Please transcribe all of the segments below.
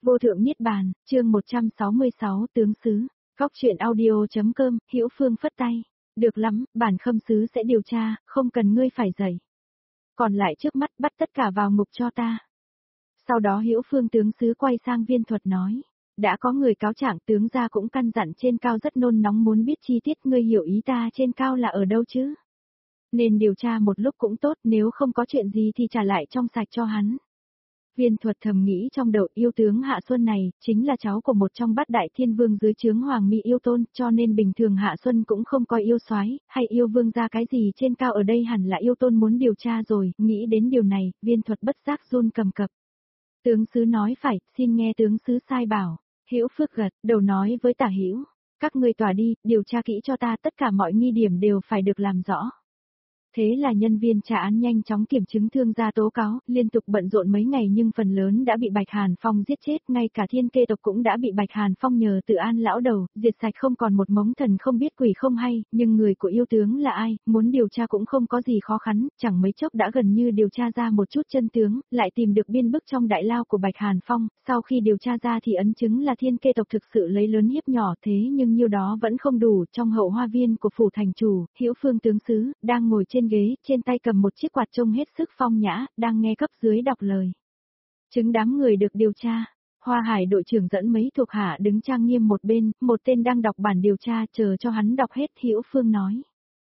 Vô thượng niết bàn, chương 166 tướng sứ. Góc truyện audio.com, Hữu Phương phất tay. Được lắm, bản khâm sứ sẽ điều tra, không cần ngươi phải dạy. Còn lại trước mắt bắt tất cả vào ngục cho ta. Sau đó Hữu Phương tướng sứ quay sang Viên Thuật nói. Đã có người cáo trạng, tướng gia cũng căn dặn trên cao rất nôn nóng muốn biết chi tiết, ngươi hiểu ý ta trên cao là ở đâu chứ? Nên điều tra một lúc cũng tốt, nếu không có chuyện gì thì trả lại trong sạch cho hắn. Viên Thuật thầm nghĩ trong đầu, yêu tướng Hạ Xuân này, chính là cháu của một trong bát đại thiên vương dưới trướng Hoàng Mỹ Yêu Tôn, cho nên bình thường Hạ Xuân cũng không coi yêu soái hay yêu vương ra cái gì trên cao, ở đây hẳn là Yêu Tôn muốn điều tra rồi, nghĩ đến điều này, Viên Thuật bất giác run cầm cập. Tướng sứ nói phải, xin nghe tướng sứ sai bảo. Hữu Phước gật đầu nói với Tả Hữu, các ngươi tỏa đi, điều tra kỹ cho ta, tất cả mọi nghi điểm đều phải được làm rõ. Thế là nhân viên tra án nhanh chóng kiểm chứng thương gia tố cáo, liên tục bận rộn mấy ngày nhưng phần lớn đã bị Bạch Hàn Phong giết chết, ngay cả Thiên Kê tộc cũng đã bị Bạch Hàn Phong nhờ Tự An lão đầu, diệt sạch không còn một mống thần không biết quỷ không hay, nhưng người của yêu tướng là ai, muốn điều tra cũng không có gì khó khăn, chẳng mấy chốc đã gần như điều tra ra một chút chân tướng, lại tìm được biên bức trong đại lao của Bạch Hàn Phong, sau khi điều tra ra thì ấn chứng là Thiên Kê tộc thực sự lấy lớn hiếp nhỏ, thế nhưng nhiêu đó vẫn không đủ. Trong hậu hoa viên của phủ thành chủ, Hữu Phương tướng sứ đang ngồi trên ghế, trên tay cầm một chiếc quạt trông hết sức phong nhã, đang nghe cấp dưới đọc lời chứng đám người được điều tra. Hoa Hải đội trưởng dẫn mấy thuộc hạ đứng trang nghiêm một bên, một tên đang đọc bản điều tra, chờ cho hắn đọc hết. Hữu Phương nói,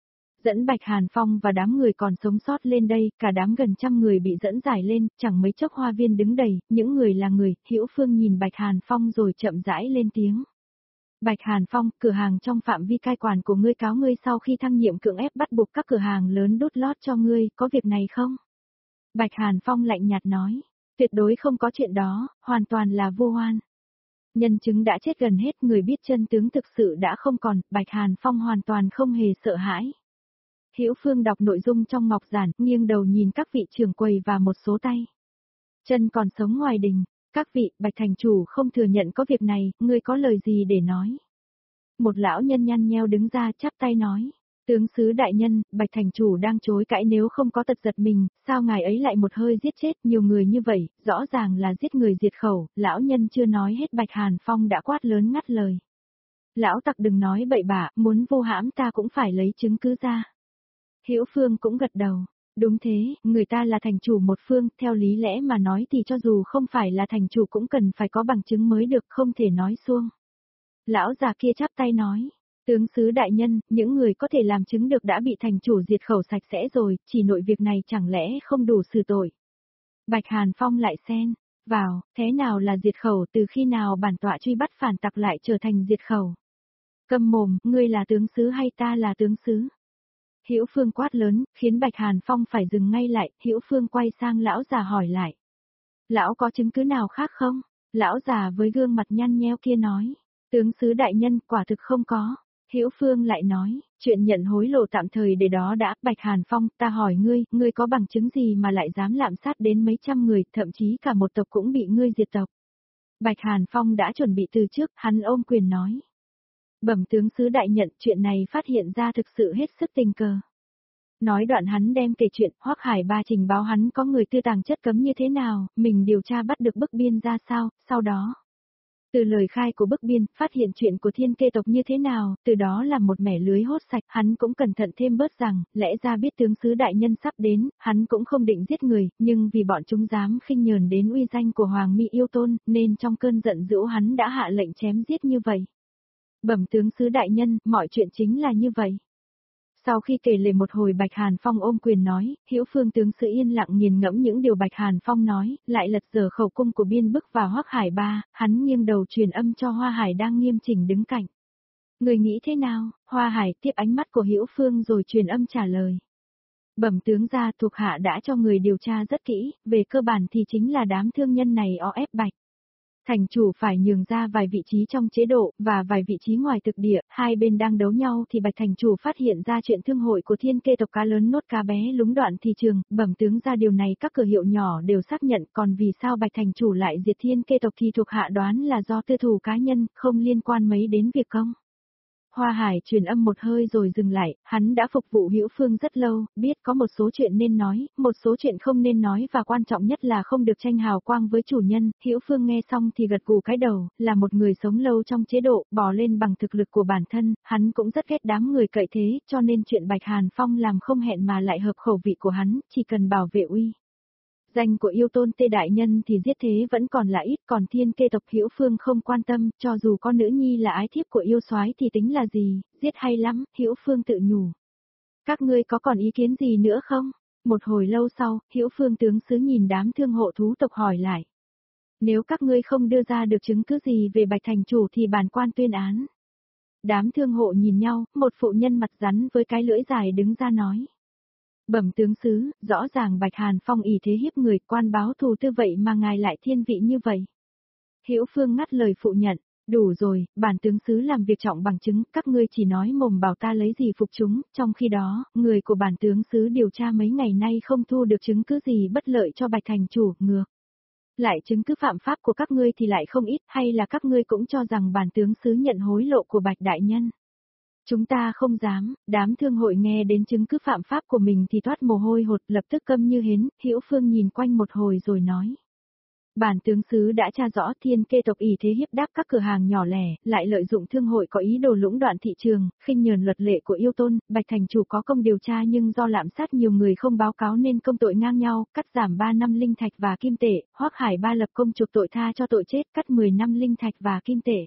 dẫn Bạch Hàn Phong và đám người còn sống sót lên đây, cả đám gần 100 người bị dẫn giải lên, chẳng mấy chốc hoa viên đứng đầy, những người là người. Hữu Phương nhìn Bạch Hàn Phong rồi chậm rãi lên tiếng. Bạch Hàn Phong, cửa hàng trong phạm vi cai quản của ngươi cáo ngươi sau khi thăng nhiệm cưỡng ép bắt buộc các cửa hàng lớn đút lót cho ngươi, có việc này không? Bạch Hàn Phong lạnh nhạt nói, tuyệt đối không có chuyện đó, hoàn toàn là vô oan. Nhân chứng đã chết gần hết, người biết chân tướng thực sự đã không còn, Bạch Hàn Phong hoàn toàn không hề sợ hãi. Hữu Phương đọc nội dung trong ngọc giản, nghiêng đầu nhìn các vị trưởng quầy và một số tay chân còn sống ngoài đình. Các vị, Bạch thành chủ không thừa nhận có việc này, ngươi có lời gì để nói? Một lão nhân nhăn nheo đứng ra chắp tay nói, tướng sứ đại nhân, Bạch thành chủ đang chối cãi, nếu không có tật giật mình, sao ngài ấy lại một hơi giết chết nhiều người như vậy, rõ ràng là giết người diệt khẩu. Lão nhân chưa nói hết, Bạch Hàn Phong đã quát lớn ngắt lời. Lão tặc đừng nói bậy bạ, muốn vô hãm ta cũng phải lấy chứng cứ ra. Hữu Phương cũng gật đầu. Đúng thế, người ta là thành chủ một phương, theo lý lẽ mà nói thì cho dù không phải là thành chủ cũng cần phải có bằng chứng mới được, không thể nói suông. Lão già kia chắp tay nói, tướng sứ đại nhân, những người có thể làm chứng được đã bị thành chủ diệt khẩu sạch sẽ rồi, chỉ nội việc này chẳng lẽ không đủ xử tội. Bạch Hàn Phong lại xen vào, thế nào là diệt khẩu, từ khi nào bản tọa truy bắt phản tặc lại trở thành diệt khẩu? Câm mồm, ngươi là tướng sứ hay ta là tướng sứ? Hữu Phương quát lớn, khiến Bạch Hàn Phong phải dừng ngay lại. Hữu Phương quay sang lão già hỏi lại. Lão có chứng cứ nào khác không? Lão già với gương mặt nhăn nheo kia nói. Tướng sứ đại nhân, quả thực không có. Hữu Phương lại nói, chuyện nhận hối lộ tạm thời để đó đã. Bạch Hàn Phong, ta hỏi ngươi, ngươi có bằng chứng gì mà lại dám lạm sát đến mấy trăm người, thậm chí cả một tộc cũng bị ngươi diệt tộc? Bạch Hàn Phong đã chuẩn bị từ trước, hắn ôm quyền nói. Bẩm tướng sứ đại nhận, chuyện này phát hiện ra thực sự hết sức tình cờ. Nói đoạn hắn đem kể chuyện Hoắc Hải Ba trình báo hắn có người tư tàng chất cấm như thế nào, mình điều tra bắt được Bức Biên ra sao, sau đó. Từ lời khai của Bức Biên, phát hiện chuyện của Thiên Kê tộc như thế nào, từ đó làm một mẻ lưới hốt sạch, hắn cũng cẩn thận thêm bớt rằng, lẽ ra biết tướng sứ đại nhân sắp đến, hắn cũng không định giết người, nhưng vì bọn chúng dám khinh nhờn đến uy danh của Hoàng Mỹ Yêu Tôn, nên trong cơn giận dữ hắn đã hạ lệnh chém giết như vậy. Bẩm tướng sứ đại nhân, mọi chuyện chính là như vậy. Sau khi kể lể một hồi, Bạch Hàn Phong ôm quyền nói, Hữu Phương tướng sứ yên lặng nghiền ngẫm những điều Bạch Hàn Phong nói, lại lật dở khẩu cung của Biên Bức và Hoắc Hải Ba, hắn nghiêng đầu truyền âm cho Hoa Hải đang nghiêm chỉnh đứng cạnh. Người nghĩ thế nào? Hoa Hải tiếp ánh mắt của Hữu Phương rồi truyền âm trả lời. Bẩm tướng gia, thuộc hạ đã cho người điều tra rất kỹ, về cơ bản thì chính là đám thương nhân này o ép Bạch thành chủ phải nhường ra vài vị trí trong chế độ, và vài vị trí ngoài thực địa, hai bên đang đấu nhau thì Bạch thành chủ phát hiện ra chuyện thương hội của Thiên Kê tộc cá lớn nuốt cá bé lúng đoạn thị trường. Bẩm tướng ra, điều này các cửa hiệu nhỏ đều xác nhận, còn vì sao Bạch thành chủ lại diệt Thiên Kê tộc thì thuộc hạ đoán là do tư thù cá nhân, không liên quan mấy đến việc công. Hoa Hải truyền âm một hơi rồi dừng lại, hắn đã phục vụ Hữu Phương rất lâu, biết có một số chuyện nên nói, một số chuyện không nên nói và quan trọng nhất là không được tranh hào quang với chủ nhân. Hữu Phương nghe xong thì gật gù cái đầu, là một người sống lâu trong chế độ, bò lên bằng thực lực của bản thân, hắn cũng rất ghét đám người cậy thế, cho nên chuyện Bạch Hàn Phong làm không hẹn mà lại hợp khẩu vị của hắn, chỉ cần bảo vệ uy danh của yêu tôn Tê đại nhân thì giết thế vẫn còn là ít, còn Thiên Kê tộc Hữu Phương không quan tâm, cho dù con nữ nhi là ái thiếp của yêu soái thì tính là gì, giết hay lắm, Hữu Phương tự nhủ. Các ngươi có còn ý kiến gì nữa không? Một hồi lâu sau, Hữu Phương tướng sứ nhìn đám thương hộ thú tộc hỏi lại. Nếu các ngươi không đưa ra được chứng cứ gì về Bạch thành chủ thì bản quan tuyên án. Đám thương hộ nhìn nhau, một phụ nhân mặt rắn với cái lưỡi dài đứng ra nói. Bẩm tướng sứ, rõ ràng Bạch Hàn Phong ỷ thế hiếp người, quan báo thù tư vậy mà ngài lại thiên vị như vậy. Hữu Phương ngắt lời phụ nhận, đủ rồi, bản tướng sứ làm việc trọng bằng chứng, các ngươi chỉ nói mồm bảo ta lấy gì phục chúng, trong khi đó, người của bản tướng sứ điều tra mấy ngày nay không thu được chứng cứ gì bất lợi cho Bạch thành chủ, ngược. Lại chứng cứ phạm pháp của các ngươi thì lại không ít, hay là các ngươi cũng cho rằng bản tướng sứ nhận hối lộ của Bạch đại nhân. Chúng ta không dám, đám thương hội nghe đến chứng cứ phạm pháp của mình thì toát mồ hôi hột, lập tức câm như hến. Hữu Phương nhìn quanh một hồi rồi nói. Bản tướng sứ đã tra rõ Thiên Kê tộc ỷ thế hiếp đáp các cửa hàng nhỏ lẻ, lại lợi dụng thương hội có ý đồ lũng đoạn thị trường, khinh nhờn luật lệ của yêu tôn. Bạch thành chủ có công điều tra nhưng do lạm sát nhiều người không báo cáo nên công tội ngang nhau, cắt giảm 3 năm linh thạch và kim tệ. Hoắc Hải Ba lập công chuộc tội tha cho tội chết, cắt 10 năm linh thạch và kim tệ.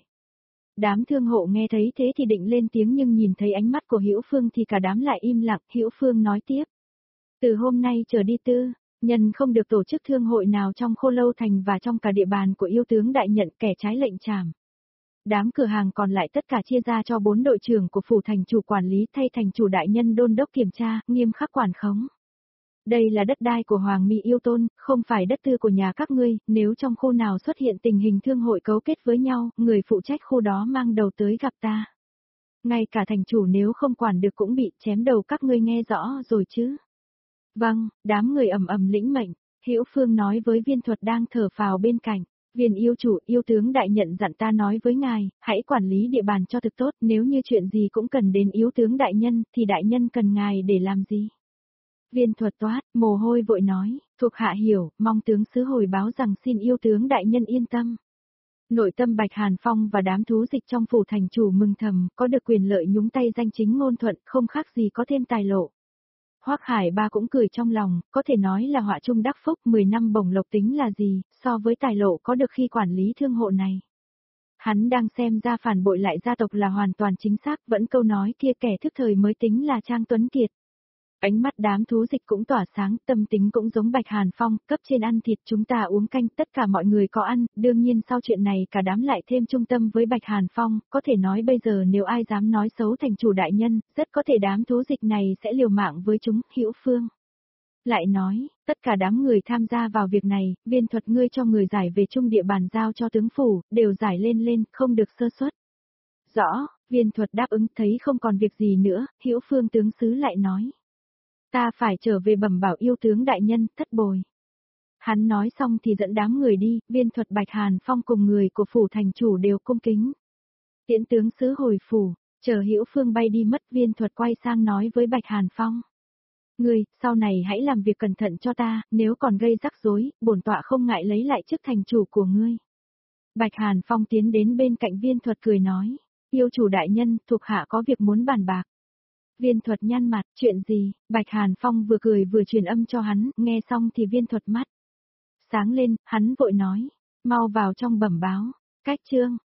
Đám thương hộ nghe thấy thế thì định lên tiếng nhưng nhìn thấy ánh mắt của Hữu Phương thì cả đám lại im lặng. Hữu Phương nói tiếp. Từ hôm nay trở đi tư, nhân không được tổ chức thương hội nào trong Khô Lâu Thành và trong cả địa bàn của yêu tướng đại nhận, kẻ trái lệnh trảm. Đám cửa hàng còn lại tất cả chia ra cho 4 đội trưởng của phủ thành chủ quản lý, thay thành chủ đại nhân đôn đốc kiểm tra, nghiêm khắc quản khống. Đây là đất đai của Hoàng Mỹ yêu tôn, không phải đất tư của nhà các ngươi, nếu trong khu nào xuất hiện tình hình thương hội cấu kết với nhau, người phụ trách khu đó mang đầu tới gặp ta. Ngay cả thành chủ nếu không quản được cũng bị chém đầu, các ngươi nghe rõ rồi chứ? Vâng, đám người ầm ầm lĩnh mệnh. Hữu Phương nói với Viên Thuật đang thở phào bên cạnh. Viên yêu chủ, yêu tướng đại nhận dặn ta nói với ngài, hãy quản lý địa bàn cho thực tốt, nếu như chuyện gì cũng cần đến yêu tướng đại nhân, thì đại nhân cần ngài để làm gì? Viên Thuật toát, mồ hôi vội nói, thuộc hạ hiểu, mong tướng sứ hồi báo rằng xin yêu tướng đại nhân yên tâm. Nội tâm Bạch Hàn Phong và đám thú dịch trong phủ thành chủ mừng thầm, có được quyền lợi nhúng tay danh chính ngôn thuận, không khác gì có thêm tài lộ. Hoắc Hải Ba cũng cười trong lòng, có thể nói là họa chung đắc phúc, 10 năm bổng lộc tính là gì, so với tài lộ có được khi quản lý thương hộ này. Hắn đang xem ra phản bội lại gia tộc là hoàn toàn chính xác, vẫn câu nói kia kẻ thức thời mới tính là Trang Tuấn Kiệt. Ánh mắt đám thú dịch cũng tỏa sáng, tâm tính cũng giống Bạch Hàn Phong, cấp trên ăn thịt chúng ta uống canh, tất cả mọi người có ăn, đương nhiên sau chuyện này cả đám lại thêm trung tâm với Bạch Hàn Phong, có thể nói bây giờ nếu ai dám nói xấu thành chủ đại nhân, rất có thể đám thú dịch này sẽ liều mạng với chúng. Hữu Phương lại nói, tất cả đám người tham gia vào việc này, Viên Thuật ngươi cho người giải về chung địa bàn giao cho tướng phủ, đều giải lên, không được sơ suất. Rõ, Viên Thuật đáp ứng, thấy không còn việc gì nữa, Hữu Phương tướng sứ lại nói. Ta phải trở về bẩm bảo yêu tướng đại nhân, thất bồi. Hắn nói xong thì dẫn đám người đi, Viên Thuật Bạch Hàn Phong cùng người của phủ thành chủ đều cung kính. Tiễn tướng sứ hồi phủ, chờ Hữu Phương bay đi mất, Viên Thuật quay sang nói với Bạch Hàn Phong. Ngươi, sau này hãy làm việc cẩn thận cho ta, nếu còn gây rắc rối, bổn tọa không ngại lấy lại chức thành chủ của ngươi. Bạch Hàn Phong tiến đến bên cạnh Viên Thuật cười nói, yêu chủ đại nhân, thuộc hạ có việc muốn bàn bạc. Viên Thuật nhăn mặt, chuyện gì? Bạch Hàn Phong vừa cười vừa truyền âm cho hắn, nghe xong thì Viên Thuật mắt sáng lên, hắn vội nói, mau vào trong bẩm báo. Cách chương